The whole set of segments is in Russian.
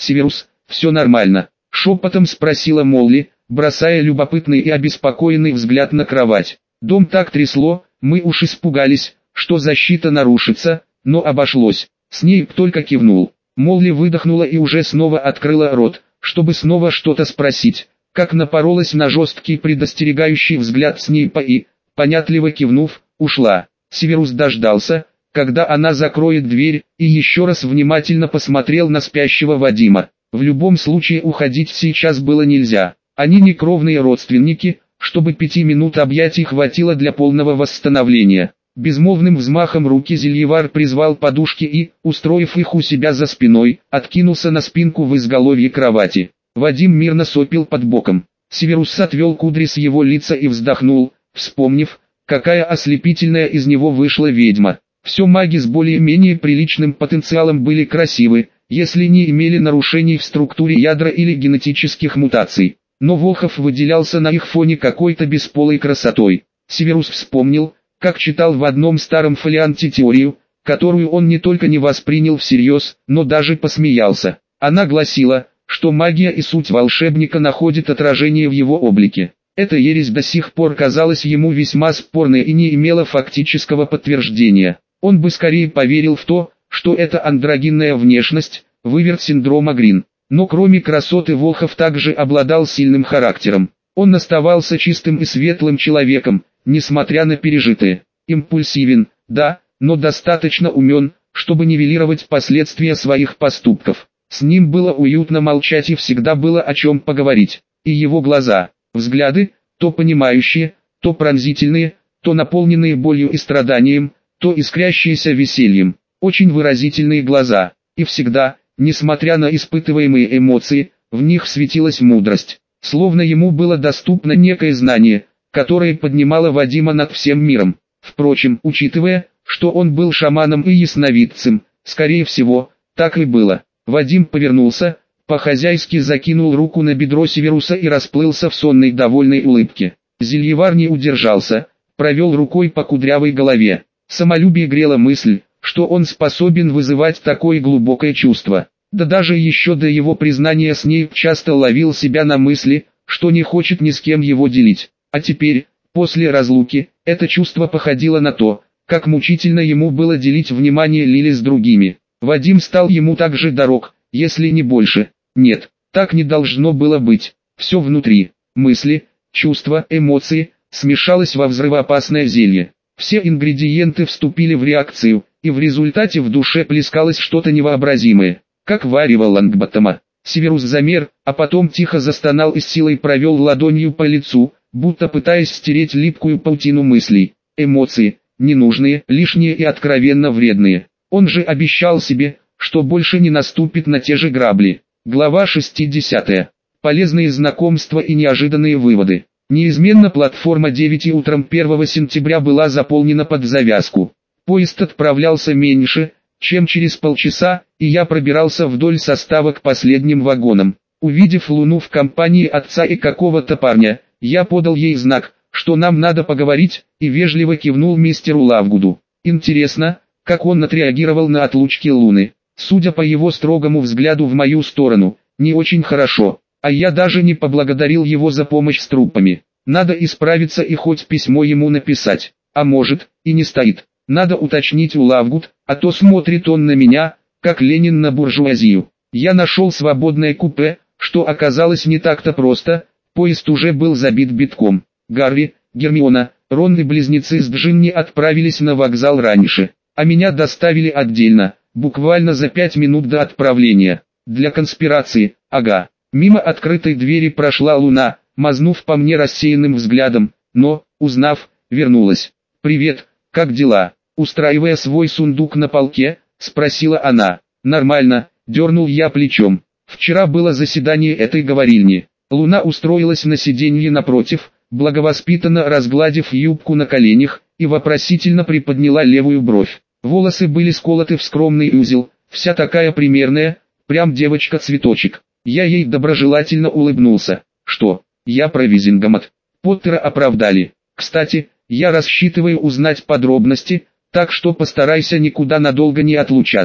«Северус, все нормально?» — шепотом спросила Молли, бросая любопытный и обеспокоенный взгляд на кровать. «Дом так трясло, мы уж испугались, что защита нарушится, но обошлось». Снейп только кивнул. Молли выдохнула и уже снова открыла рот, чтобы снова что-то спросить, как напоролась на жесткий предостерегающий взгляд Снейпа и, понятливо кивнув, ушла. Северус дождался, когда она закроет дверь, и еще раз внимательно посмотрел на спящего Вадима. В любом случае уходить сейчас было нельзя. Они не кровные родственники, чтобы 5 минут объятий хватило для полного восстановления. Безмолвным взмахом руки Зельевар призвал подушки и, устроив их у себя за спиной, откинулся на спинку в изголовье кровати. Вадим мирно сопел под боком. Северус отвел кудри с его лица и вздохнул, вспомнив, какая ослепительная из него вышла ведьма. Все маги с более-менее приличным потенциалом были красивы, если не имели нарушений в структуре ядра или генетических мутаций. Но Волхов выделялся на их фоне какой-то бесполой красотой. Северус вспомнил, как читал в одном старом фолианте теорию, которую он не только не воспринял всерьез, но даже посмеялся. Она гласила, что магия и суть волшебника находит отражение в его облике. Эта ересь до сих пор казалась ему весьма спорной и не имела фактического подтверждения. Он бы скорее поверил в то, что это андрогинная внешность, выверт синдрома Грин. Но кроме красоты Волхов также обладал сильным характером. Он оставался чистым и светлым человеком, несмотря на пережитое. Импульсивен, да, но достаточно умен, чтобы нивелировать последствия своих поступков. С ним было уютно молчать и всегда было о чем поговорить. И его глаза, взгляды, то понимающие, то пронзительные, то наполненные болью и страданием, то искрящиеся весельем. Очень выразительные глаза. И всегда, несмотря на испытываемые эмоции, в них светилась мудрость. Словно ему было доступно некое знание, которое поднимало Вадима над всем миром. Впрочем, учитывая, что он был шаманом и ясновидцем, скорее всего, так и было. Вадим повернулся, по-хозяйски закинул руку на бедро Северуса и расплылся в сонной довольной улыбке. Зельевар не удержался, провел рукой по кудрявой голове. Самолюбие грело мысль, что он способен вызывать такое глубокое чувство. Да даже еще до его признания Снейп часто ловил себя на мысли, что не хочет ни с кем его делить. А теперь, после разлуки, это чувство походило на то, как мучительно ему было делить внимание Лили с другими. Вадим стал ему так же дорог, если не больше. Нет, так не должно было быть. Все внутри, мысли, чувства, эмоции, смешалось во взрывоопасное зелье. Все ингредиенты вступили в реакцию, и в результате в душе плескалось что-то невообразимое, как варево Лангботтома. Северус замер, а потом тихо застонал и с силой провел ладонью по лицу, будто пытаясь стереть липкую паутину мыслей. Эмоции, ненужные, лишние и откровенно вредные. Он же обещал себе, что больше не наступит на те же грабли. Глава 60. Полезные знакомства и неожиданные выводы. Неизменно платформа 9 утром 1 сентября была заполнена под завязку. Поезд отправлялся меньше, чем через полчаса, и я пробирался вдоль состава к последним вагонам. Увидев Луну в компании отца и какого-то парня, я подал ей знак, что нам надо поговорить, и вежливо кивнул мистеру Лавгуду. Интересно, как он отреагировал на отлучки Луны. Судя по его строгому взгляду в мою сторону, не очень хорошо. А я даже не поблагодарил его за помощь с трупами. Надо исправиться и хоть письмо ему написать. А может, и не стоит. Надо уточнить у Лавгуд, а то смотрит он на меня, как Ленин на буржуазию. Я нашел свободное купе, что оказалось не так-то просто, поезд уже был забит битком. Гарри, Гермиона, Рон и близнецы с Джинни отправились на вокзал раньше, а меня доставили отдельно, буквально за 5 минут до отправления. Для конспирации, ага. Мимо открытой двери прошла Луна, мазнув по мне рассеянным взглядом, но, узнав, вернулась. «Привет, как дела?» Устраивая свой сундук на полке, спросила она. «Нормально», дернул я плечом. «Вчера было заседание этой говорильни». Луна устроилась на сиденье напротив, благовоспитанно разгладив юбку на коленях, и вопросительно приподняла левую бровь. Волосы были сколоты в скромный узел, вся такая примерная, прям девочка-цветочек. Я ей доброжелательно улыбнулся. «Что, я про Визингомат. Поттера оправдали. Кстати, я рассчитываю узнать подробности, так что постарайся никуда надолго не отлучаться».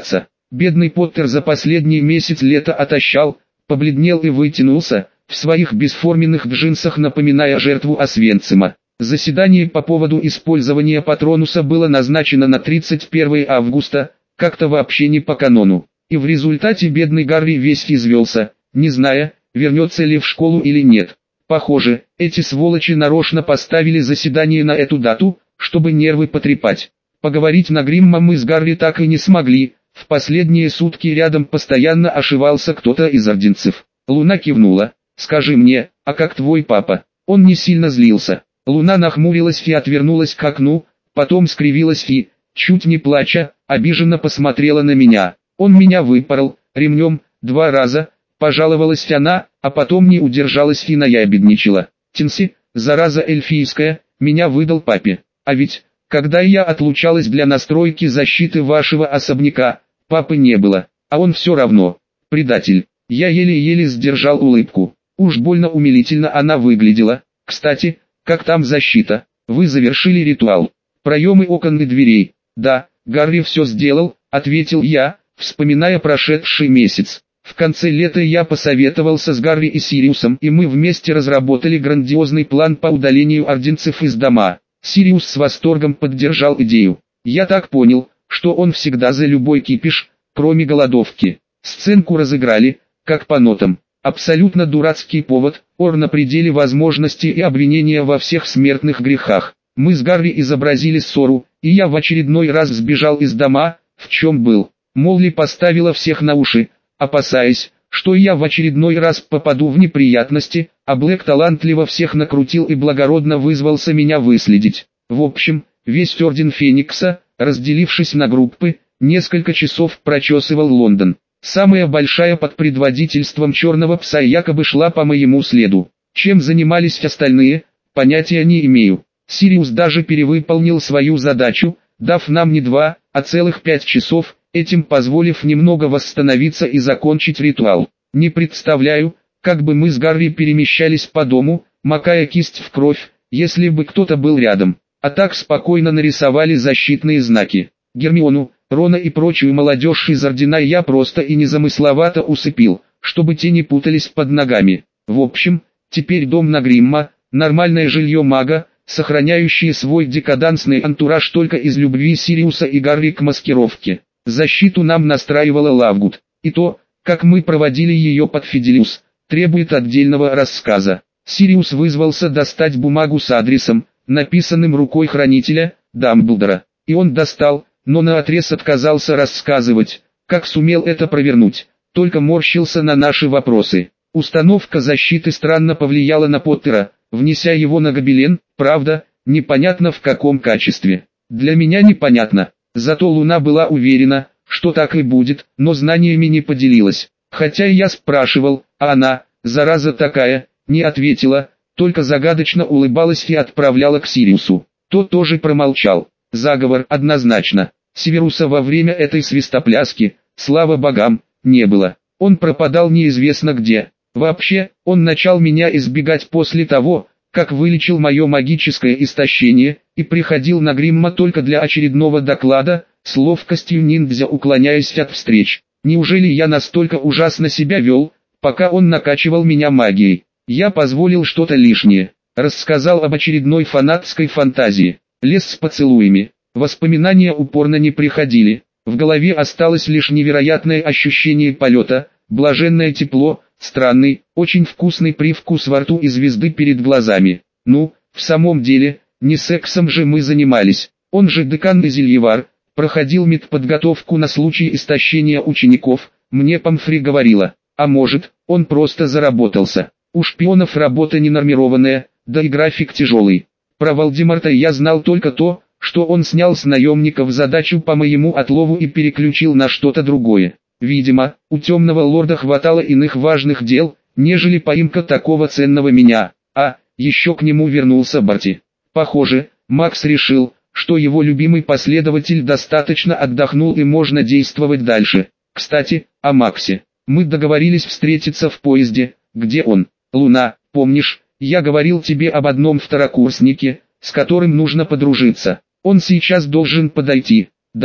Бедный Поттер за последний месяц лета отощал, побледнел и вытянулся, в своих бесформенных джинсах напоминая жертву Освенцима. Заседание по поводу использования Патронуса было назначено на 31 августа, как-то вообще не по канону. И в результате бедный Гарри весь извелся, не зная, вернется ли в школу или нет. Похоже, эти сволочи нарочно поставили заседание на эту дату, чтобы нервы потрепать. Поговорить на Гримма мы с Гарри так и не смогли, в последние сутки рядом постоянно ошивался кто-то из орденцев. Луна кивнула. «Скажи мне, а как твой папа?» Он не сильно злился. Луна нахмурилась и отвернулась к окну, потом скривилась и, чуть не плача, обиженно посмотрела на меня. «Он меня выпорол ремнем 2 раза», пожаловалась она, а потом не удержалась и наябедничала. «Тинси, зараза эльфийская, меня выдал папе. А ведь, когда я отлучалась для настройки защиты вашего особняка, папы не было, а он все равно. Предатель». Я еле-еле сдержал улыбку. Уж больно умилительно она выглядела. «Кстати, как там защита? Вы завершили ритуал? Проемы окон и дверей?» «Да, Гарри все сделал», — ответил я, вспоминая прошедший месяц. В конце лета я посоветовался с Гарри и Сириусом, и мы вместе разработали грандиозный план по удалению орденцев из дома. Сириус с восторгом поддержал идею. Я так понял, что он всегда за любой кипиш, кроме голодовки. Сценку разыграли, как по нотам. Абсолютно дурацкий повод, ор на пределе возможностей и обвинения во всех смертных грехах. Мы с Гарри изобразили ссору, и я в очередной раз сбежал из дома, в чем был. Молли поставила всех на уши, опасаясь, что я в очередной раз попаду в неприятности, а Блэк талантливо всех накрутил и благородно вызвался меня выследить. В общем, весь Орден Феникса, разделившись на группы, несколько часов прочесывал Лондон. Самая большая под предводительством Черного Пса якобы шла по моему следу. Чем занимались остальные, понятия не имею. Сириус даже перевыполнил свою задачу, дав нам не 2, а целых 5 часов, этим позволив немного восстановиться и закончить ритуал. Не представляю, как бы мы с Гарри перемещались по дому, макая кисть в кровь, если бы кто-то был рядом. А так спокойно нарисовали защитные знаки. Гермиону, Рона и прочую молодежь из Ордена я просто и незамысловато усыпил, чтобы те не путались под ногами. В общем, теперь дом на Гримма, нормальное жилье мага, сохраняющее свой декадансный антураж только из любви Сириуса и Гарри к маскировке. Защиту нам настраивала Лавгуд, и то, как мы проводили ее под Фиделиус, требует отдельного рассказа. Сириус вызвался достать бумагу с адресом, написанным рукой хранителя, Дамблдора, и он достал, но наотрез отказался рассказывать, как сумел это провернуть, только морщился на наши вопросы. Установка защиты странно повлияла на Поттера, внеся его на гобелен, правда, непонятно в каком качестве. Для меня непонятно, зато Луна была уверена, что так и будет, но знаниями не поделилась. Хотя я спрашивал, а она, зараза такая, не ответила, только загадочно улыбалась и отправляла к Сириусу. Тот тоже промолчал. Заговор однозначно. Северуса во время этой свистопляски, слава богам, не было. Он пропадал неизвестно где. Вообще, он начал меня избегать после того, как вылечил мое магическое истощение, и приходил на Гримма только для очередного доклада, с ловкостью ниндзя уклоняясь от встреч. Неужели я настолько ужасно себя вел, пока он накачивал меня магией? Я позволил что-то лишнее. Рассказал об очередной фанатской фантазии. Лез с поцелуями. Воспоминания упорно не приходили. В голове осталось лишь невероятное ощущение полета, блаженное тепло, странный, очень вкусный привкус во рту и звезды перед глазами. Ну, в самом деле, не сексом же мы занимались. Он же декан Изельевар, проходил медподготовку на случай истощения учеников, мне Помфри говорила. А может, он просто заработался. У шпионов работа ненормированная, да и график тяжелый. Про Волдемарта я знал только то, что он снял с наемников задачу по моему отлову и переключил на что-то другое. Видимо, у темного лорда хватало иных важных дел, нежели поимка такого ценного меня. А, еще к нему вернулся Барти. Похоже, Макс решил, что его любимый последователь достаточно отдохнул и можно действовать дальше. Кстати, о Максе. Мы договорились встретиться в поезде, где он. Луна, помнишь, я говорил тебе об одном второкурснике, с которым нужно подружиться. Он сейчас должен подойти. Да,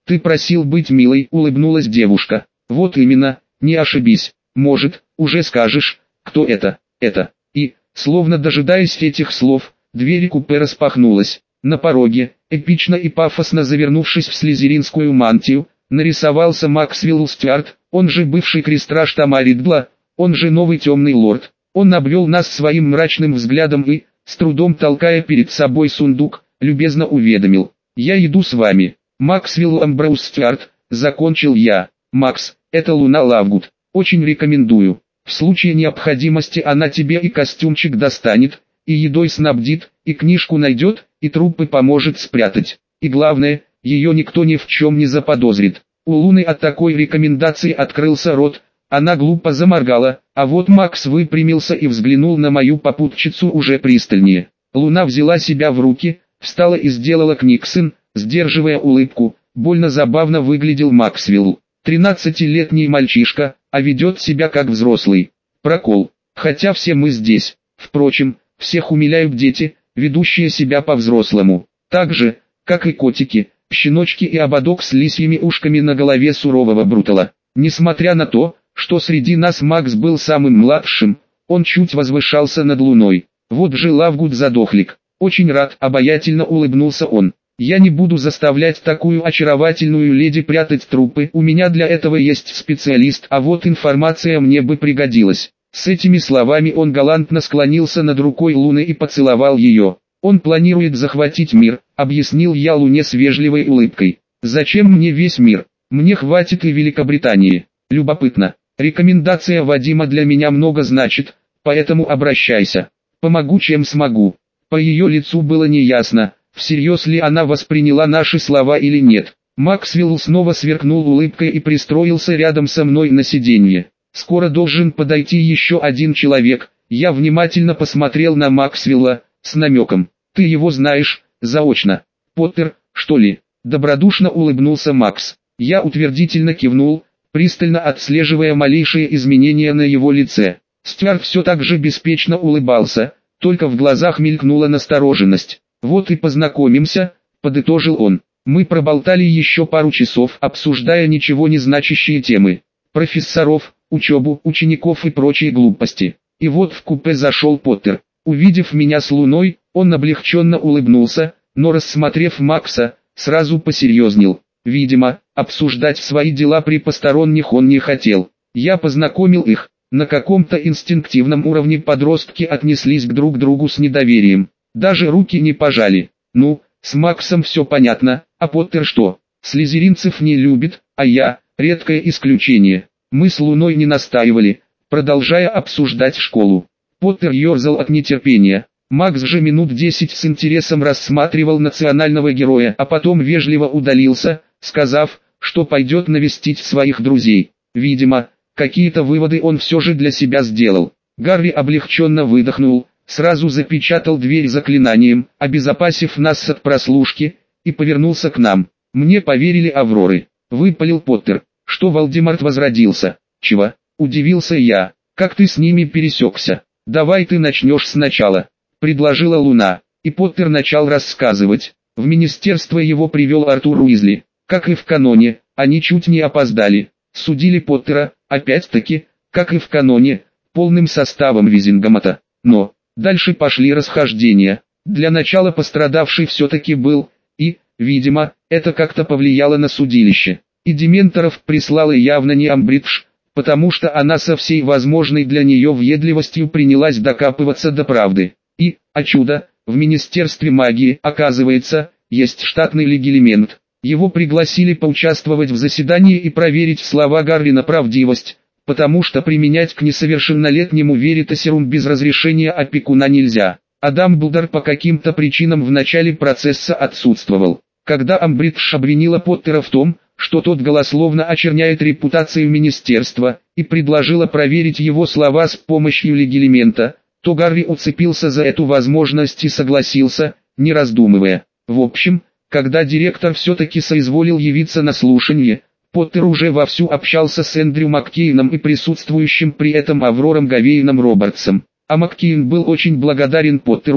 Ты просил быть милой, улыбнулась девушка. Вот именно, не ошибись. Может, уже скажешь, кто это? И, словно дожидаясь этих слов, дверь купе распахнулась. На пороге, эпично и пафосно завернувшись в слизеринскую мантию, нарисовался Максвелл Стюарт, он же бывший крестраж Тома Ридла, он же новый темный лорд. Он обвел нас своим мрачным взглядом и, с трудом толкая перед собой сундук, любезно уведомил: «Я иду с вами». «Максвелл Амброуз Стюарт», закончил я. «Макс, это Луна Лавгуд. Очень рекомендую. В случае необходимости она тебе и костюмчик достанет, и едой снабдит, и книжку найдет, и трупы поможет спрятать. И главное, ее никто ни в чем не заподозрит». У Луны от такой рекомендации открылся рот, она глупо заморгала, а вот Макс выпрямился и взглянул на мою попутчицу уже пристальнее. Луна взяла себя в руки, встала и сделала книксон, сдерживая улыбку. Больно забавно выглядел Максвелл. 13-летний мальчишка, а ведет себя как взрослый. Прокол. Хотя все мы здесь. Впрочем, всех умиляют дети, ведущие себя по-взрослому. Так же, как и котики, щеночки и ободок с лисьими ушками на голове сурового брутала. Несмотря на то, что среди нас Макс был самым младшим, он чуть возвышался над Луной. Вот же Лавгуд задохлик. Очень рад, обаятельно улыбнулся он. Я не буду заставлять такую очаровательную леди прятать трупы, у меня для этого есть специалист, а вот информация мне бы пригодилась. С этими словами он галантно склонился над рукой Луны и поцеловал ее. Он планирует захватить мир, объяснил я Луне с вежливой улыбкой. Зачем мне весь мир? Мне хватит и Великобритании. Любопытно. Рекомендация Вадима для меня много значит, поэтому обращайся. Помогу чем смогу. По ее лицу было неясно, всерьез ли она восприняла наши слова или нет. Максвелл снова сверкнул улыбкой и пристроился рядом со мной на сиденье. Скоро должен подойти еще один человек. Я внимательно посмотрел на Максвелла, с намеком. Ты его знаешь, заочно. Поттер, что ли? Добродушно улыбнулся Макс. Я утвердительно кивнул, пристально отслеживая малейшие изменения на его лице. Стюарт все так же беспечно улыбался, только в глазах мелькнула настороженность. «Вот и познакомимся», — подытожил он. Мы проболтали еще пару часов, обсуждая ничего не значащие темы. Профессоров, учебу, учеников и прочие глупости. И вот в купе зашел Поттер. Увидев меня с Луной, он облегченно улыбнулся, но рассмотрев Макса, сразу посерьезнел. Видимо, обсуждать свои дела при посторонних он не хотел. Я познакомил их. На каком-то инстинктивном уровне подростки отнеслись к друг другу с недоверием. Даже руки не пожали. Ну, с Максом все понятно, а Поттер что? Слизеринцев не любит, а я – редкое исключение. Мы с Луной не настаивали, продолжая обсуждать школу. Поттер ерзал от нетерпения. Макс же минут 10 с интересом рассматривал национального героя, а потом вежливо удалился, сказав, что пойдет навестить своих друзей. Видимо, какие-то выводы он все же для себя сделал. Гарри облегченно выдохнул, сразу запечатал дверь заклинанием, обезопасив нас от прослушки, и повернулся к нам. «Мне поверили Авроры», — выпалил Поттер. «Что Волдеморт возродился?» «Чего?» — удивился я. «Как ты с ними пересекся?» «Давай ты начнешь сначала», — предложила Луна. И Поттер начал рассказывать. В министерство его привел Артур Уизли. Как и в каноне, они чуть не опоздали. Судили Поттера, опять-таки, как и в каноне, полным составом Визингамата. Но, дальше пошли расхождения. Для начала пострадавший все-таки был, и, видимо, это как-то повлияло на судилище. И Дементоров прислала явно не Амбридж, потому что она со всей возможной для нее въедливостью принялась докапываться до правды. И, о чудо, в Министерстве магии, оказывается, есть штатный легилимент. Его пригласили поучаствовать в заседании и проверить слова Гарри на правдивость, потому что применять к несовершеннолетнему веритасерум без разрешения опекуна нельзя. А Дамблдор по каким-то причинам в начале процесса отсутствовал. Когда Амбридж обвинила Поттера в том, что тот голословно очерняет репутацию министерства, и предложила проверить его слова с помощью легилимента, то Гарри уцепился за эту возможность и согласился, не раздумывая. В общем, когда директор все-таки соизволил явиться на слушание, Поттер уже вовсю общался с Эндрю Маккейном и присутствующим при этом Аврором Гавейном Робертсом. А Маккейн был очень благодарен Поттеру,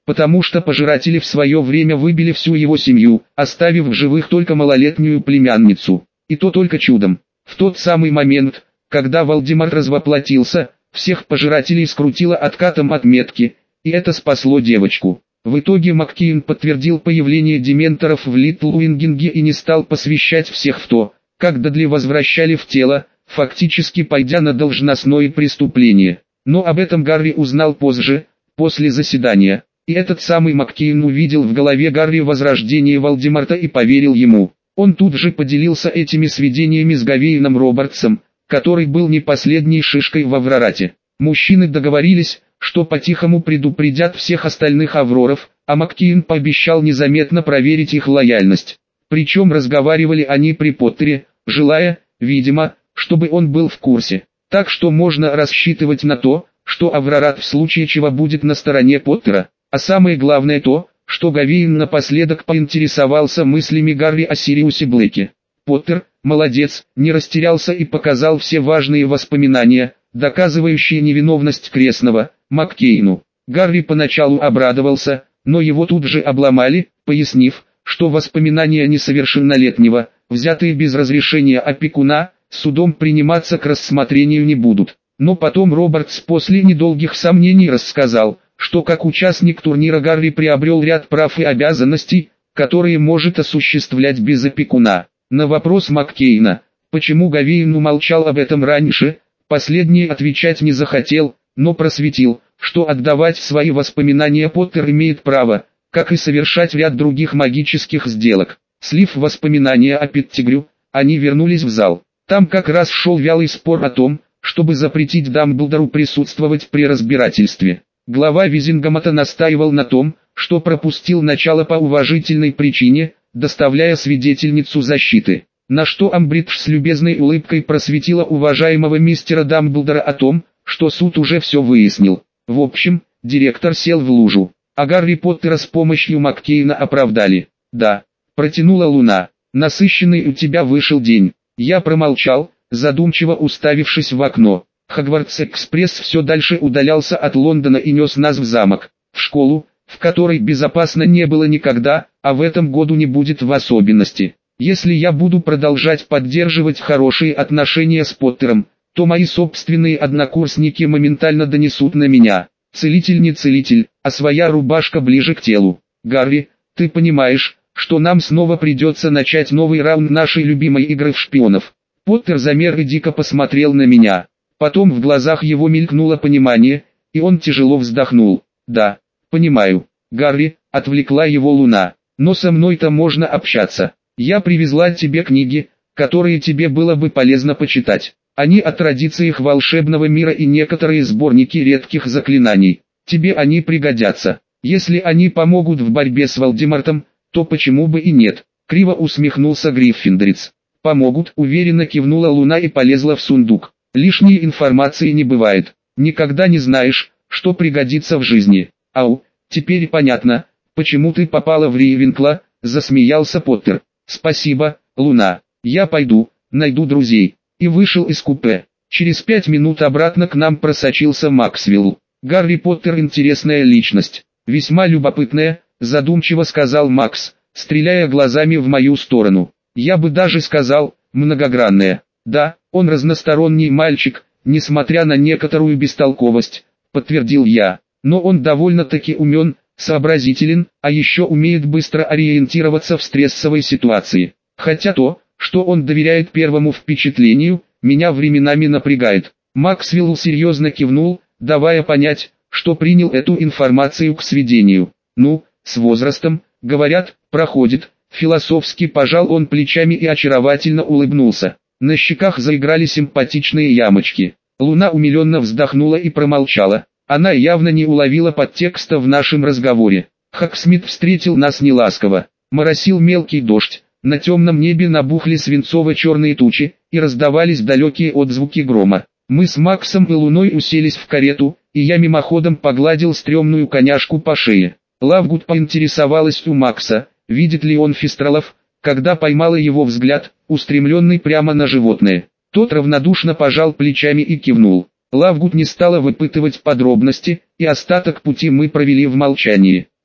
потому что пожиратели в свое время выбили всю его семью, оставив в живых только малолетнюю племянницу. И то только чудом. В тот самый момент, когда Волдемар развоплотился, всех пожирателей скрутило откатом от метки, и это спасло девочку. В итоге Маккейн подтвердил появление дементоров в Литл Уингинге и не стал посвящать всех в то, как Дадли возвращали в тело, фактически пойдя на должностное преступление. Но об этом Гарри узнал позже, после заседания, и этот самый Маккейн увидел в голове Гарри возрождение Волдемарта и поверил ему. Он тут же поделился этими сведениями с Гавейном Робертсом, который был не последней шишкой в Аврорате. Мужчины договорились, что по-тихому предупредят всех остальных Авроров, а Маккейн пообещал незаметно проверить их лояльность. Причем разговаривали они при Поттере, желая, видимо, чтобы он был в курсе. Так что можно рассчитывать на то, что Аврорат в случае чего будет на стороне Поттера. А самое главное то, что Гавейн напоследок поинтересовался мыслями Гарри о Сириусе Блэке. Поттер, молодец, не растерялся и показал все важные воспоминания, доказывающие невиновность крестного, Маккейну. Гарри поначалу обрадовался, но его тут же обломали, пояснив, что воспоминания несовершеннолетнего, взятые без разрешения опекуна, судом приниматься к рассмотрению не будут. Но потом Робертс после недолгих сомнений рассказал, что как участник турнира Гарри приобрел ряд прав и обязанностей, которые может осуществлять без опекуна. На вопрос Маккейна, почему Гавейн умолчал об этом раньше, последний отвечать не захотел, но просветил, что отдавать свои воспоминания Поттер имеет право, как и совершать ряд других магических сделок. Слив воспоминания о Петтигрю, они вернулись в зал. Там как раз шел вялый спор о том, чтобы запретить Дамблдору присутствовать при разбирательстве. Глава Визингамата настаивал на том, что пропустил начало по уважительной причине, доставляя свидетельницу защиты. На что Амбридж с любезной улыбкой просветила уважаемого мистера Дамблдора о том, что суд уже все выяснил. В общем, директор сел в лужу, а Гарри Поттера с помощью Маккейна оправдали. «Да», — протянула Луна, — «насыщенный у тебя вышел день». Я промолчал, задумчиво уставившись в окно. Хогвартс-экспресс все дальше удалялся от Лондона и нес нас в замок, в школу, в которой безопасно не было никогда, а в этом году не будет в особенности. Если я буду продолжать поддерживать хорошие отношения с Поттером, то мои собственные однокурсники моментально донесут на меня. Целитель не целитель, а своя рубашка ближе к телу. Гарри, ты понимаешь, что нам снова придется начать новый раунд нашей любимой игры в шпионов. Поттер замер и дико посмотрел на меня. Потом в глазах его мелькнуло понимание, и он тяжело вздохнул. «Да, понимаю, Гарри», — отвлекла его Луна, — «но со мной-то можно общаться. Я привезла тебе книги, которые тебе было бы полезно почитать. Они о традициях волшебного мира и некоторые сборники редких заклинаний. Тебе они пригодятся. Если они помогут в борьбе с Волдемортом, то почему бы и нет?» Криво усмехнулся Гриффиндорец. «Помогут», — уверенно кивнула Луна и полезла в сундук. «Лишней информации не бывает. Никогда не знаешь, что пригодится в жизни». «Ау, теперь понятно, почему ты попала в Рейвенкла», — засмеялся Поттер. «Спасибо, Луна. Я пойду, найду друзей». И вышел из купе. Через 5 минут обратно к нам просочился Максвелл. «Гарри Поттер интересная личность. Весьма любопытная», — задумчиво сказал Макс, стреляя глазами в мою сторону. «Я бы даже сказал, многогранная. Да, он разносторонний мальчик, несмотря на некоторую бестолковость», — подтвердил я. «Но он довольно-таки умен, сообразителен, а еще умеет быстро ориентироваться в стрессовой ситуации. Хотя то, что он доверяет первому впечатлению, меня временами напрягает». Максвелл серьезно кивнул, давая понять, что принял эту информацию к сведению. «Ну, с возрастом, говорят, проходит», — философски пожал он плечами и очаровательно улыбнулся. На щеках заиграли симпатичные ямочки. Луна умиленно вздохнула и промолчала. Она явно не уловила подтекста в нашем разговоре. Хоксмит встретил нас неласково. Моросил мелкий дождь, на темном небе набухли свинцово-черные тучи, и раздавались далекие отзвуки грома. Мы с Максом и Луной уселись в карету, и я мимоходом погладил стрёмную коняшку по шее. Лавгуд поинтересовалась у Макса, видит ли он фистралов, когда поймала его взгляд, устремленный прямо на животное. Тот равнодушно пожал плечами и кивнул. Лавгуд не стала выпытывать подробности, и остаток пути мы провели в молчании.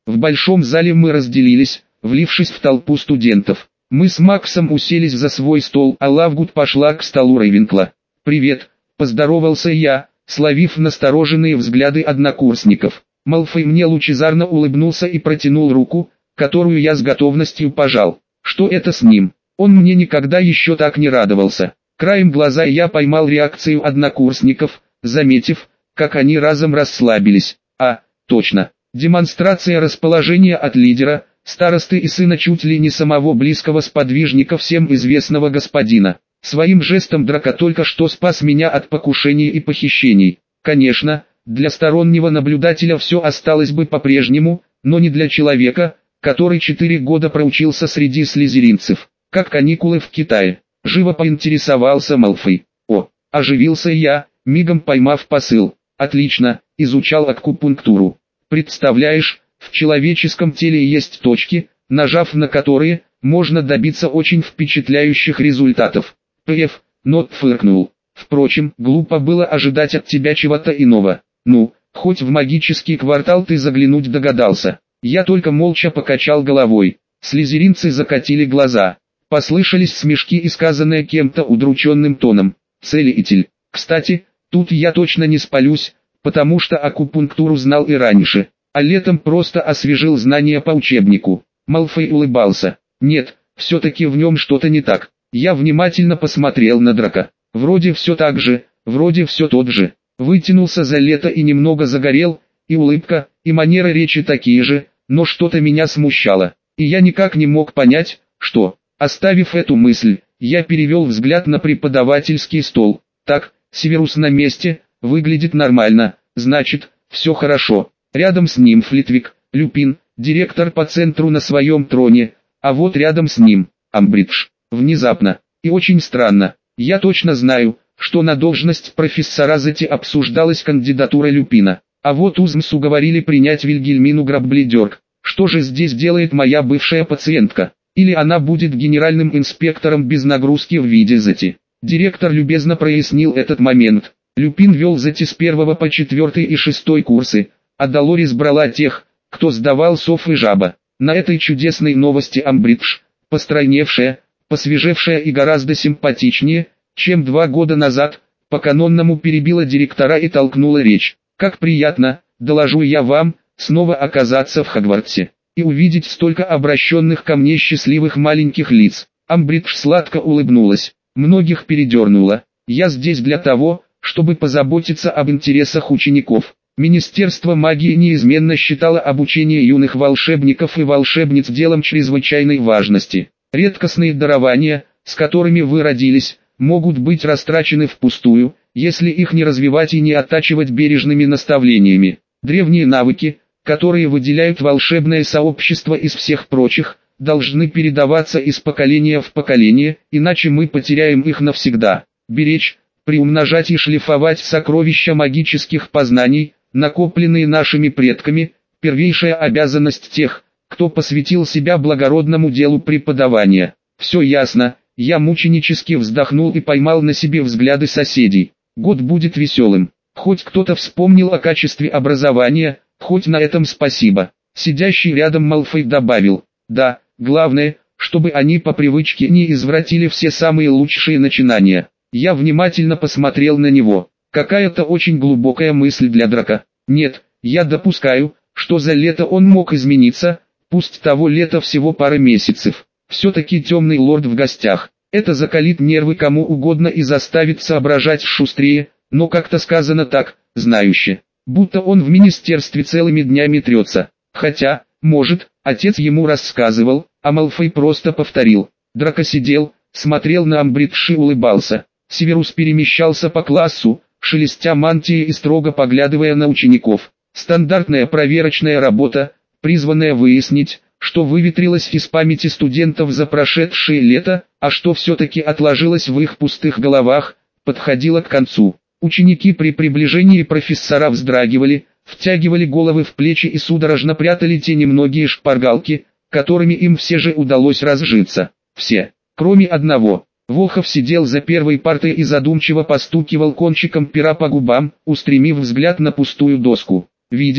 В большом зале мы разделились, влившись в толпу студентов. Мы с Максом уселись за свой стол, а Лавгуд пошла к столу Рейвенкла. «Привет», — поздоровался я, словив настороженные взгляды однокурсников. Малфой мне лучезарно улыбнулся и протянул руку, которую я с готовностью пожал. Что это с ним? Он мне никогда еще так не радовался. Краем глаза я поймал реакцию однокурсников, заметив, как они разом расслабились. Точно, демонстрация расположения от лидера, старосты и сына чуть ли не самого близкого сподвижника всем известного господина. Своим жестом Драко только что спас меня от покушений и похищений. Конечно, для стороннего наблюдателя все осталось бы по-прежнему, но не для человека, который 4 года проучился среди слизеринцев. Как каникулы в Китае. Живо поинтересовался Малфой. Оживился я, мигом поймав посыл. Отлично, изучал акупунктуру. Представляешь, в человеческом теле есть точки, нажав на которые, можно добиться очень впечатляющих результатов. П.Ф. Нот фыркнул. Впрочем, глупо было ожидать от тебя чего-то иного. Ну, хоть в магический квартал ты заглянуть догадался. Я только молча покачал головой. Слизеринцы закатили глаза. Послышались смешки и сказанное кем-то удрученным тоном. Целитель. Кстати, тут я точно не спалюсь, потому что акупунктуру знал и раньше, а летом просто освежил знания по учебнику. Малфой улыбался. Нет, все-таки в нем что-то не так. Я внимательно посмотрел на Драко. Вроде все так же, вроде все тот же. Вытянулся за лето и немного загорел, и улыбка, и манера речи такие же, но что-то меня смущало. И я никак не мог понять, что. Оставив эту мысль, я перевел взгляд на преподавательский стол. Так, Северус на месте, выглядит нормально, значит, все хорошо. Рядом с ним Флитвик, Люпин, директор по центру на своем троне, а вот рядом с ним, Амбридж. Внезапно, и очень странно, я точно знаю, что на должность профессора Зетти обсуждалась кандидатура Люпина, а вот Узмс уговорили принять Вильгельмину Грабблидерк. Что же здесь делает моя бывшая пациентка? Или она будет генеральным инспектором без нагрузки в виде Зетти? Директор любезно прояснил этот момент. Люпин вел Зетти с 1 по 4 и 6 курсы, а Долорес брала тех, кто сдавал Сов и Жаба. На этой чудесной новости Амбридж, постройневшая, посвежевшая и гораздо симпатичнее, чем 2 года назад, по канонному перебила директора и толкнула речь. Как приятно, доложу я вам, снова оказаться в Хогвартсе и увидеть столько обращенных ко мне счастливых маленьких лиц. Амбридж сладко улыбнулась, многих передернула. Я здесь для того, чтобы позаботиться об интересах учеников. Министерство магии неизменно считало обучение юных волшебников и волшебниц делом чрезвычайной важности. Редкостные дарования, с которыми вы родились, могут быть растрачены впустую, если их не развивать и не оттачивать бережными наставлениями. Древние навыки, которые выделяют волшебное сообщество из всех прочих, должны передаваться из поколения в поколение, иначе мы потеряем их навсегда. Беречь, приумножать и шлифовать сокровища магических познаний, накопленные нашими предками, первейшая обязанность тех, кто посвятил себя благородному делу преподавания. Все ясно, я мученически вздохнул и поймал на себе взгляды соседей. Год будет веселым. Хоть кто-то вспомнил о качестве образования, хоть на этом спасибо. Сидящий рядом Малфой добавил, да, главное, чтобы они по привычке не извратили все самые лучшие начинания. Я внимательно посмотрел на него. Какая-то очень глубокая мысль для Драко. Нет, я допускаю, что за лето он мог измениться, пусть того лета всего пара месяцев. Все-таки темный лорд в гостях. Это закалит нервы кому угодно и заставит соображать шустрее, но как-то сказано так, знающе. Будто он в министерстве целыми днями трется. Хотя, может, отец ему рассказывал, а Малфой просто повторил. Драко сидел, смотрел на Амбридж и улыбался. Северус перемещался по классу, шелестя мантией и строго поглядывая на учеников. Стандартная проверочная работа, призванная выяснить, что выветрилось из памяти студентов за прошедшее лето, а что все-таки отложилось в их пустых головах, подходила к концу. Ученики при приближении профессора вздрагивали, втягивали головы в плечи и судорожно прятали те немногие шпаргалки, которыми им все же удалось разжиться. Все, кроме одного. Волхов сидел за первой партой и задумчиво постукивал кончиком пера по губам, устремив взгляд на пустую доску. Видимо,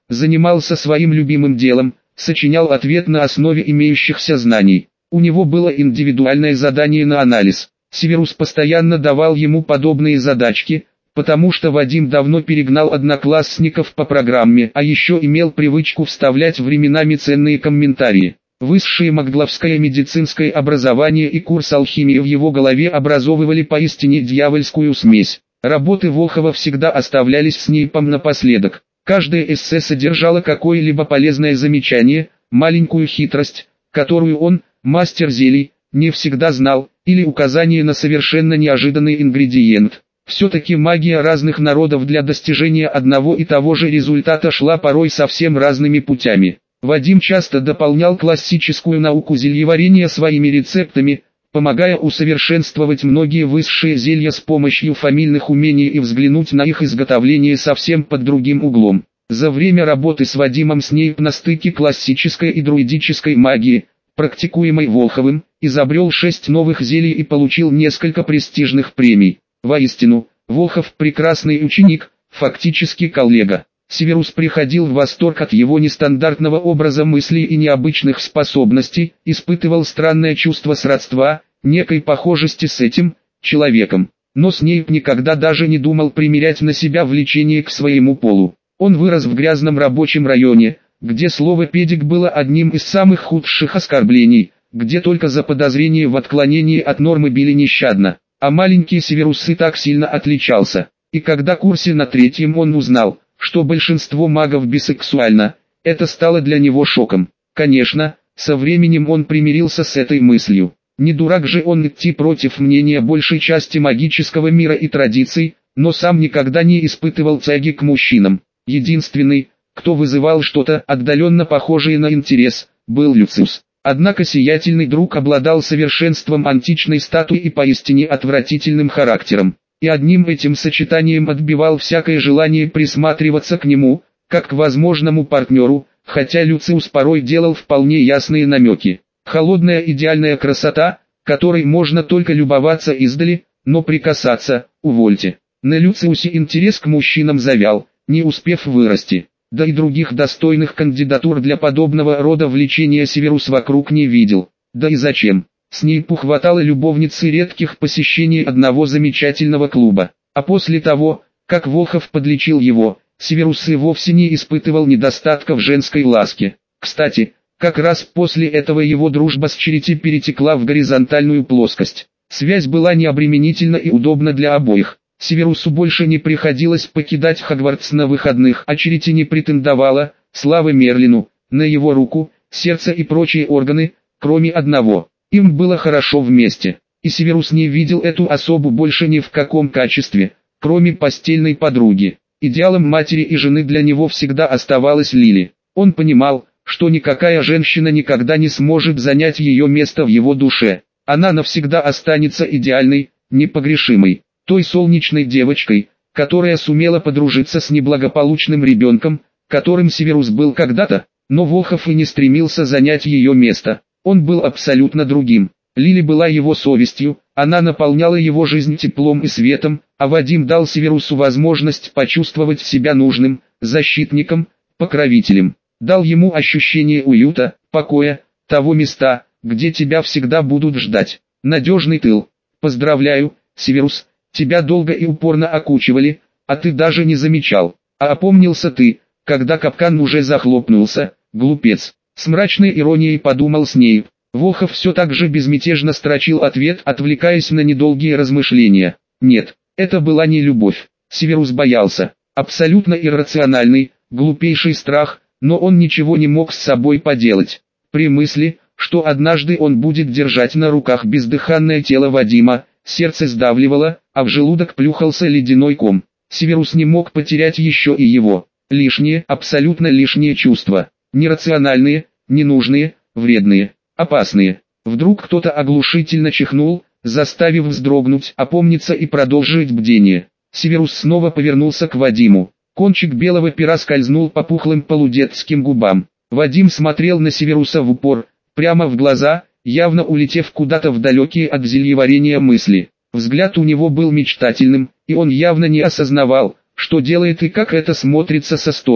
занимался своим любимым делом, сочинял ответ на основе имеющихся знаний. У него было индивидуальное задание на анализ. Северус постоянно давал ему подобные задачки, потому что Вадим давно перегнал одноклассников по программе, а еще имел привычку вставлять временами ценные комментарии. Высшее могловское медицинское образование и курс алхимии в его голове образовывали поистине дьявольскую смесь. Работы Волхова всегда оставлялись с Снейпом напоследок. Каждое эссе содержало какое-либо полезное замечание, маленькую хитрость, которую он, мастер зелий, не всегда знал, или указание на совершенно неожиданный ингредиент. Все-таки магия разных народов для достижения одного и того же результата шла порой совсем разными путями. Вадим часто дополнял классическую науку зельеварения своими рецептами, помогая усовершенствовать многие высшие зелья с помощью фамильных умений и взглянуть на их изготовление совсем под другим углом. За время работы с Вадимом Снейп на стыке классической и друидической магии, практикуемой Волховым, изобрел 6 новых зелий и получил несколько престижных премий. Воистину, Волхов прекрасный ученик, фактически коллега. Северус приходил в восторг от его нестандартного образа мыслей и необычных способностей, испытывал странное чувство сродства, некой похожести с этим человеком. Но Снейп никогда даже не думал примерять на себя влечение к своему полу. Он вырос в грязном рабочем районе, где слово «педик» было одним из самых худших оскорблений, где только за подозрение в отклонении от нормы били нещадно. А маленький Северус и так сильно отличался. И когда в курсе на 3-м он узнал, что большинство магов бисексуально, это стало для него шоком. Конечно, со временем он примирился с этой мыслью. Не дурак же он идти против мнения большей части магического мира и традиций, но сам никогда не испытывал тяги к мужчинам. Единственный, кто вызывал что-то отдаленно похожее на интерес, был Люциус. Однако сиятельный друг обладал совершенством античной статуи и поистине отвратительным характером. И одним этим сочетанием отбивал всякое желание присматриваться к нему, как к возможному партнеру, хотя Люциус порой делал вполне ясные намеки. Холодная идеальная красота, которой можно только любоваться издали, но прикасаться, увольте. На Люциусе интерес к мужчинам завял, не успев вырасти. Да и других достойных кандидатур для подобного рода влечения Северус вокруг не видел. Да и зачем? Снейпу хватало любовницы редких посещений одного замечательного клуба. А после того, как Волхов подлечил его, Северус и вовсе не испытывал недостатка в женской ласке. Кстати, как раз после этого его дружба с Черити перетекла в горизонтальную плоскость. Связь была необременительна и удобна для обоих. Северусу больше не приходилось покидать Хогвартс на выходных, а Черити не претендовала, слава Мерлину, на его руку, сердце и прочие органы, кроме одного. Им было хорошо вместе, и Северус не видел эту особу больше ни в каком качестве, кроме постельной подруги. Идеалом матери и жены для него всегда оставалась Лили. Он понимал, что никакая женщина никогда не сможет занять ее место в его душе. Она навсегда останется идеальной, непогрешимой. Той солнечной девочкой, которая сумела подружиться с неблагополучным ребенком, которым Северус был когда-то, но Волхов и не стремился занять ее место. Он был абсолютно другим. Лили была его совестью, она наполняла его жизнь теплом и светом, а Вадим дал Северусу возможность почувствовать себя нужным, защитником, покровителем. Дал ему ощущение уюта, покоя, того места, где тебя всегда будут ждать. Надежный тыл. Поздравляю, Северус. Тебя долго и упорно окучивали, а ты даже не замечал. А опомнился ты, когда капкан уже захлопнулся, глупец. С мрачной иронией подумал Снейп. Волхов все так же безмятежно строчил ответ, отвлекаясь на недолгие размышления. Нет, это была не любовь. Северус боялся. Абсолютно иррациональный, глупейший страх, но он ничего не мог с собой поделать. При мысли, что однажды он будет держать на руках бездыханное тело Вадима, сердце сдавливало, а в желудок плюхался ледяной ком. Северус не мог потерять еще и его. Лишние, абсолютно лишние чувства. Нерациональные, ненужные, вредные, опасные. Вдруг кто-то оглушительно чихнул, заставив вздрогнуть, опомниться и продолжить бдение. Северус снова повернулся к Вадиму. Кончик белого пера скользнул по пухлым полудетским губам. Вадим смотрел на Северуса в упор, прямо в глаза, явно улетев куда-то в далекие от зельеварения мысли. Взгляд у него был мечтательным, и он явно не осознавал, что делает и как это смотрится со стороны.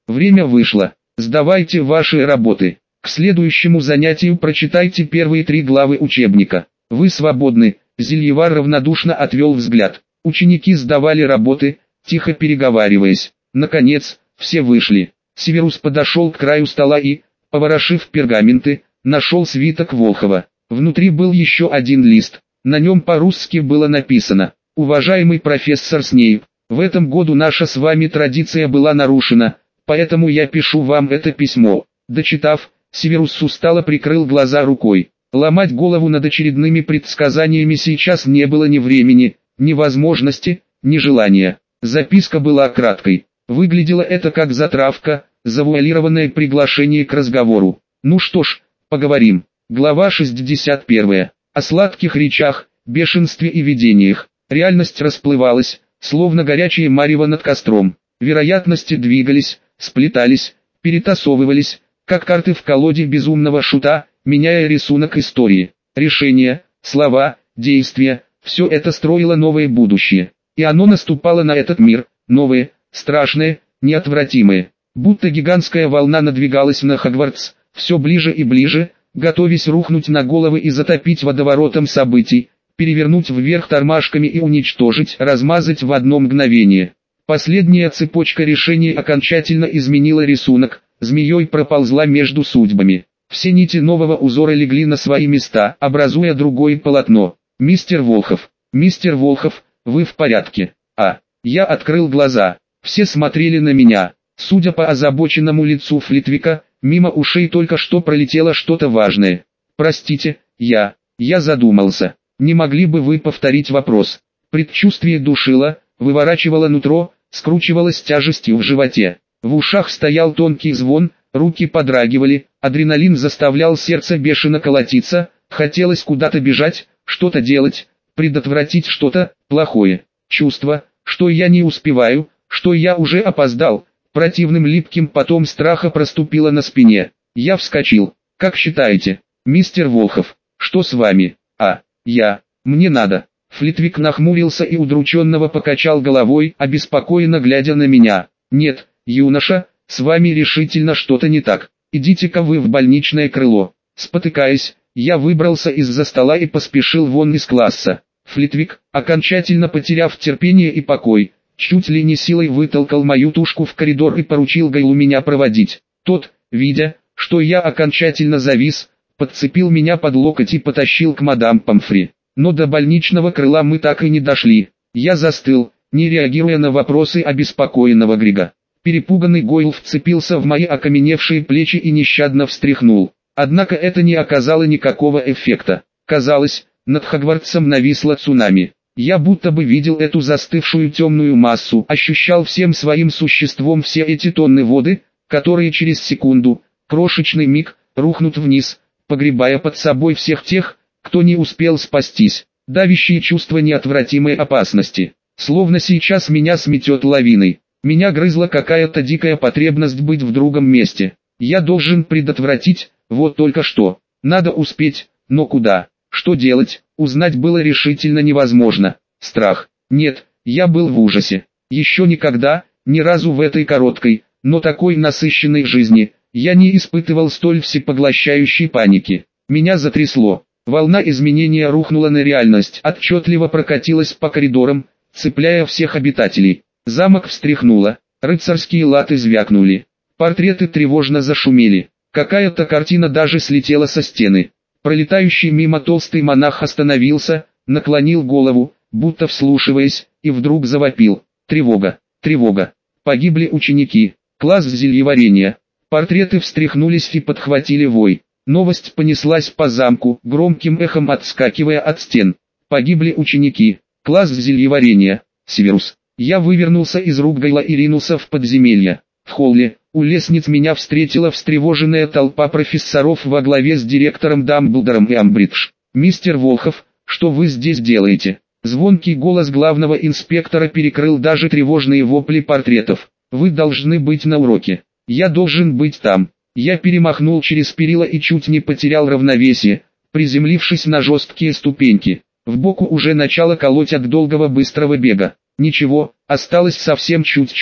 Время вышло. Сдавайте ваши работы. К следующему занятию прочитайте первые 3 главы учебника. Вы свободны. Зельевар равнодушно отвел взгляд. Ученики сдавали работы, тихо переговариваясь. Наконец, все вышли. Северус подошел к краю стола и, поворошив пергаменты, нашел свиток Волхова. Внутри был еще один лист. На нем по-русски было написано: «Уважаемый профессор Снейп, в этом году наша с вами традиция была нарушена, поэтому я пишу вам это письмо». Дочитав, Северус устало прикрыл глаза рукой. Ломать голову над очередными предсказаниями сейчас не было ни времени, ни возможности, ни желания. Записка была краткой. Выглядело это как затравка, завуалированное приглашение к разговору. Ну что ж, поговорим. Глава 61. О сладких речах, бешенстве и видениях. Реальность расплывалась, словно горячее марево над костром. Вероятности двигались, сплетались, перетасовывались, как карты в колоде безумного шута, меняя рисунок истории. Решения, слова, действия – все это строило новое будущее. И оно наступало на этот мир, новое, страшное, неотвратимое. Будто гигантская волна надвигалась на Хогвартс, все ближе и ближе, готовясь рухнуть на головы и затопить водоворотом событий, перевернуть вверх тормашками и уничтожить, размазать в одно мгновение. Последняя цепочка решений окончательно изменила рисунок, змеей проползла между судьбами. Все нити нового узора легли на свои места, образуя другое полотно. «Мистер Волхов, вы в порядке?» Я открыл глаза. Все смотрели на меня. Судя по озабоченному лицу Флитвика, мимо ушей только что пролетело что-то важное. «Простите, я задумался. Не могли бы вы повторить вопрос?» Предчувствие душило, выворачивало нутро, скручивалось тяжестью в животе. В ушах стоял тонкий звон, руки подрагивали, адреналин заставлял сердце бешено колотиться, хотелось куда-то бежать, что-то делать, предотвратить что-то плохое. Чувство, что я не успеваю, что я уже опоздал, противным липким потом страха проступило на спине. Я вскочил. «Как считаете, мистер Волхов, что с вами?» Мне надо». Флитвик нахмурился и удрученного покачал головой, обеспокоенно глядя на меня. «Нет, юноша, с вами решительно что-то не так. Идите-ка вы в больничное крыло». Спотыкаясь, я выбрался из-за стола и поспешил вон из класса. Флитвик, окончательно потеряв терпение и покой, чуть ли не силой вытолкал мою тушку в коридор и поручил Гайлу меня проводить. Тот, видя, что я окончательно завис, подцепил меня под локоть и потащил к мадам Помфри. Но до больничного крыла мы так и не дошли. Я застыл, не реагируя на вопросы обеспокоенного Грига. Перепуганный Гойл вцепился в мои окаменевшие плечи и нещадно встряхнул. Однако это не оказало никакого эффекта. Казалось, над Хогвартсом нависло цунами. Я будто бы видел эту застывшую темную массу, ощущал всем своим существом все эти тонны воды, которые через секунду, крошечный миг, рухнут вниз, погребая под собой всех тех, кто не успел спастись. Давящее чувство неотвратимой опасности. Словно сейчас меня сметет лавиной. Меня грызла какая-то дикая потребность быть в другом месте. Я должен предотвратить, вот только что. Надо успеть, но куда? Что делать? Узнать было решительно невозможно. Страх. Нет, я был в ужасе. Еще никогда, ни разу в этой короткой, но такой насыщенной жизни, я не испытывал столь всепоглощающей паники. Меня затрясло. Волна изменения рухнула на реальность, отчетливо прокатилась по коридорам, цепляя всех обитателей. Замок встряхнуло, рыцарские латы звякнули, портреты тревожно зашумели. Какая-то картина даже слетела со стены. Пролетающий мимо толстый монах остановился, наклонил голову, будто вслушиваясь, и вдруг завопил. Тревога, тревога. Погибли ученики, класс зельеварения. Портреты встряхнулись и подхватили вой. Новость понеслась по замку, громким эхом отскакивая от стен. Погибли ученики, класс зельеварения. Северус. Я вывернулся из рук Гайла и ринулся в подземелье. В холле, у лестниц меня встретила встревоженная толпа профессоров во главе с директором Дамблдором и Амбридж. «Мистер Волхов, что вы здесь делаете?» Звонкий голос главного инспектора перекрыл даже тревожные вопли портретов. «Вы должны быть на уроке. Я должен быть там». Я перемахнул через перила и чуть не потерял равновесие, приземлившись на жесткие ступеньки. В боку уже начало колоть от долгого быстрого бега. Ничего, осталось совсем чуть-чуть.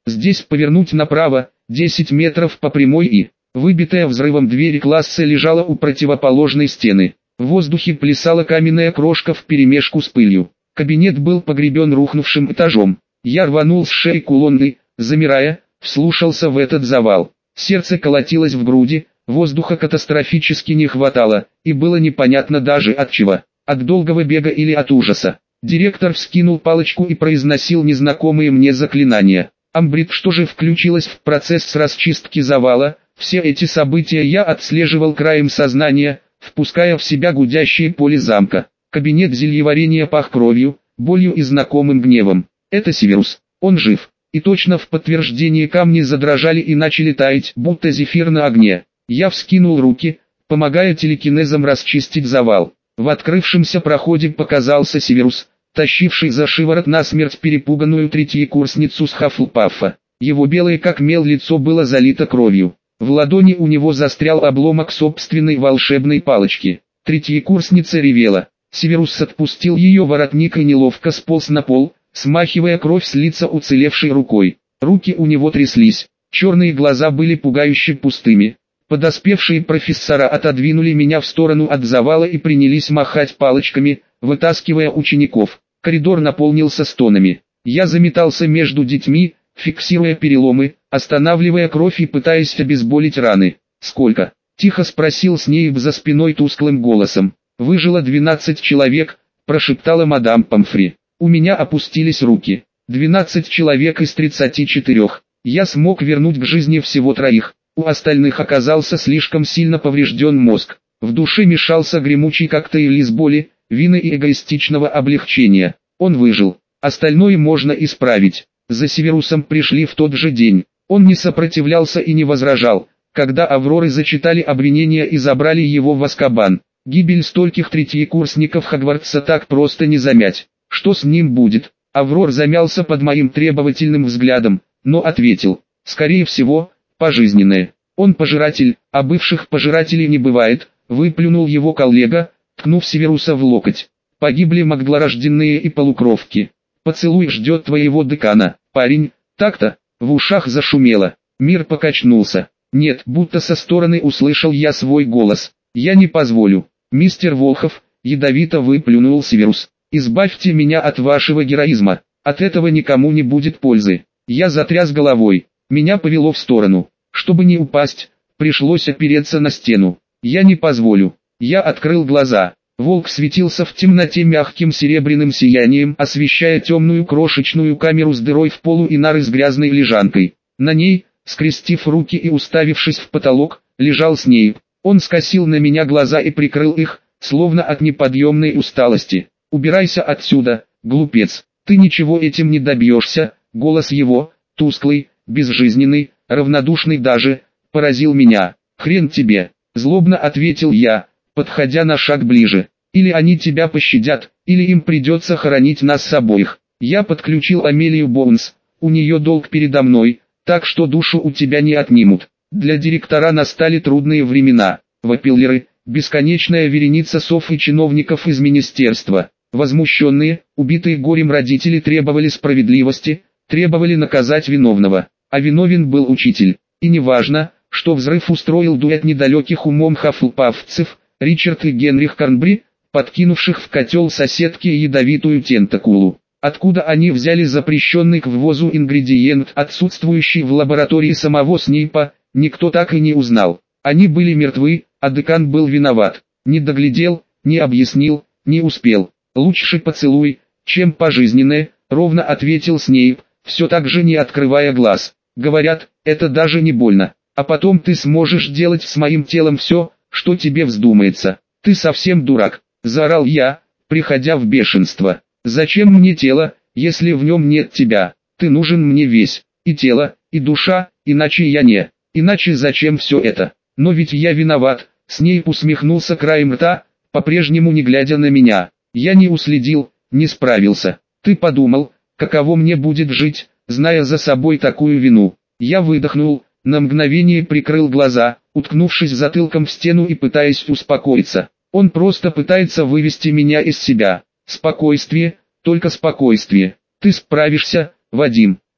Здесь повернуть направо, 10 метров по прямой и... Выбитая взрывом дверь класса лежала у противоположной стены. В воздухе плясала каменная крошка вперемешку с пылью. Кабинет был погребен рухнувшим этажом. Я рванул с шеи кулоны, замирая, вслушался в этот завал. Сердце колотилось в груди, воздуха катастрофически не хватало, и было непонятно даже от чего. От долгого бега или от ужаса. Директор вскинул палочку и произносил незнакомые мне заклинания. Амбрид что же включилась в процесс расчистки завала. Все эти события я отслеживал краем сознания, впуская в себя гудящее поле замка. Кабинет зельеварения пах кровью, болью и знакомым гневом. Это Северус, он жив. И точно в подтверждение камни задрожали и начали таять, будто зефир на огне. Я вскинул руки, помогая телекинезом расчистить завал. В открывшемся проходе показался Северус, тащивший за шиворот насмерть перепуганную третьекурсницу с Хафлпафа. Его белое как мел лицо было залито кровью. В ладони у него застрял обломок собственной волшебной палочки. Третьекурсница ревела. Северус отпустил ее воротник и неловко сполз на пол, смахивая кровь с лица уцелевшей рукой. Руки у него тряслись, черные глаза были пугающе пустыми. Подоспевшие профессора отодвинули меня в сторону от завала и принялись махать палочками, вытаскивая учеников. Коридор наполнился стонами. Я заметался между детьми, фиксируя переломы, останавливая кровь и пытаясь обезболить раны. «Сколько?» – тихо спросил Снейп за спиной тусклым голосом. «Выжило 12 человек», – прошептала мадам Помфри. У меня опустились руки. 12 человек из 34. Я смог вернуть к жизни всего 3. У остальных оказался слишком сильно поврежден мозг. В душе мешался гремучий коктейль из боли, вины и эгоистичного облегчения. Он выжил. Остальное можно исправить. За Северусом пришли в тот же день. Он не сопротивлялся и не возражал, когда Авроры зачитали обвинения и забрали его в Азкабан. Гибель стольких третьекурсников Хогвартса так просто не замять. Что с ним будет? Аврор замялся под моим требовательным взглядом, но ответил: скорее всего, пожизненное. Он пожиратель, а бывших пожирателей не бывает, выплюнул его коллега, ткнув Северуса в локоть. Погибли маглорожденные и полукровки. Поцелуй ждет твоего декана, парень. Так-то, в ушах зашумело. Мир покачнулся. Нет, будто со стороны услышал я свой голос. Я не позволю. Мистер Волхов, ядовито выплюнул Северус. Избавьте меня от вашего героизма. От этого никому не будет пользы. Я затряс головой. Меня повело в сторону. Чтобы не упасть, пришлось опереться на стену. Я не позволю. Я открыл глаза. Волк светился в темноте мягким серебряным сиянием, освещая темную крошечную камеру с дырой в полу и нары с грязной лежанкой. На ней, скрестив руки и уставившись в потолок, лежал Снейп. Он скосил на меня глаза и прикрыл их, словно от неподъемной усталости. «Убирайся отсюда, глупец, ты ничего этим не добьешься». Голос его, тусклый, безжизненный, равнодушный даже, поразил меня. «Хрен тебе», — злобно ответил я, подходя на шаг ближе. «Или они тебя пощадят, или им придется хоронить нас обоих». Я подключил Амелию Боунс, у нее долг передо мной, так что душу у тебя не отнимут. Для директора настали трудные времена. Вопиллеры, бесконечная вереница сов и чиновников из министерства. Возмущенные, убитые горем родители требовали справедливости, требовали наказать виновного. А виновен был учитель. И неважно, что взрыв устроил дуэт недалеких умом хафлпафцев, Ричард и Генрих Корнбри, подкинувших в котел соседки ядовитую тентакулу. Откуда они взяли запрещенный к ввозу ингредиент, отсутствующий в лаборатории самого Снейпа, никто так и не узнал. Они были мертвы, а декан был виноват. Не доглядел, не объяснил, не успел. «Лучше поцелуй, чем пожизненное», — ровно ответил Снейп, все так же не открывая глаз. «Говорят, это даже не больно. А потом ты сможешь делать с моим телом все, что тебе вздумается. Ты совсем дурак», — заорал я, приходя в бешенство. «Зачем мне тело, если в нем нет тебя? Ты нужен мне весь, и тело, и душа, иначе я не. Иначе зачем все это? Но ведь я виноват», — Снейп усмехнулся краем рта, по-прежнему не глядя на меня. «Я не уследил, не справился. Ты подумал, каково мне будет жить, зная за собой такую вину?» Я выдохнул, на мгновение прикрыл глаза, уткнувшись затылком в стену и пытаясь успокоиться. Он просто пытается вывести меня из себя. Спокойствие, только спокойствие. Ты справишься, Вадим.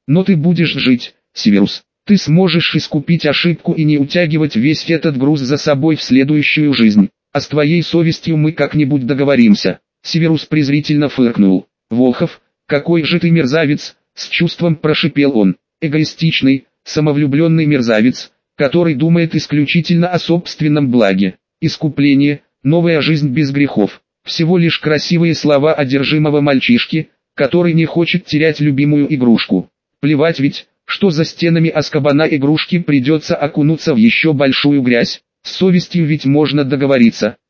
Но ты будешь жить, Северус. Ты сможешь искупить ошибку и не утягивать весь этот груз за собой в следующую жизнь. А с твоей совестью мы как-нибудь договоримся. Северус презрительно фыркнул. Волхов, какой же ты мерзавец, с чувством прошипел он. Эгоистичный, самовлюбленный мерзавец, который думает исключительно о собственном благе. Искупление, новая жизнь без грехов. Всего лишь красивые слова одержимого мальчишки, который не хочет терять любимую игрушку. Плевать ведь, что за стенами Азкабана игрушки придется окунуться в еще большую грязь. С совестью ведь можно договориться.